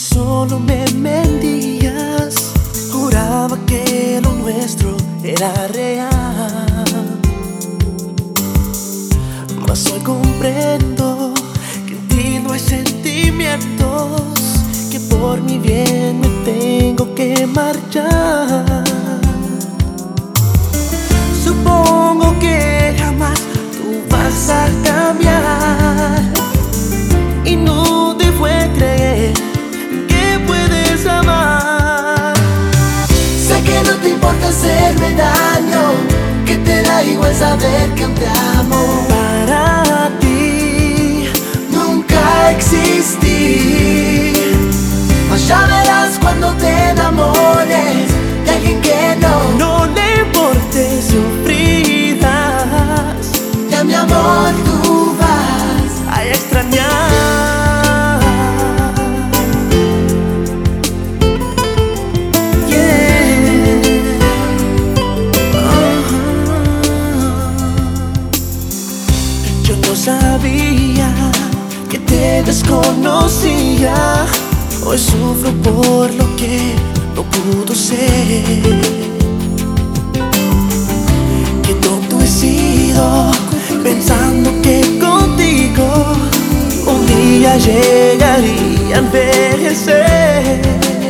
solo me mentías. Juraba que lo nuestro era real, mas hoy comprendo que en ti no hay sentimientos, que por mi bien me tengo que marchar. Supongo que jamás tú vas a cambiar, y no te fue creer que puedes amar. Sé que no te importa hacerme daño, que te da igual saber que aún te amo. Para ti nunca existí, mas ya verás cuando te enamores de alguien que no le importe, sufrirás. Ya mi amor tú vas a extrañar. Yo no sabía que te desconocía. Hoy sufro por lo que no pudo ser. Qué tonto he sido, pensando que contigo un día llegaría a envejecer.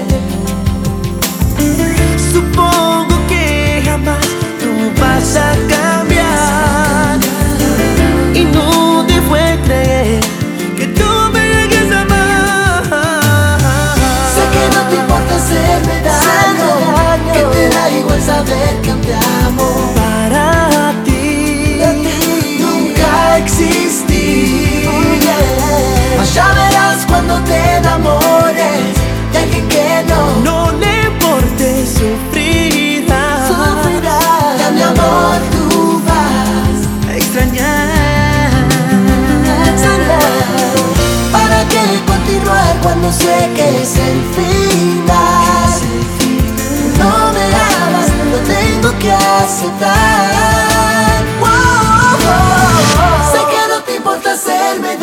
Supongo que jamás tú vas a cambiar, y no te fue creer que tú me llegues a amar. Sé que no te importa hacerme daño, que te da igual saber que aún te amo. Para ti nunca existí, mas ya verás cuando te enamores de alguien que no le importe, sufrirás. Ya mi amor tú vas a extrañar. ¿Para qué continuar cuando sé que es el final? No me amas, lo tengo que aceptar. Sé que no te importa hacerme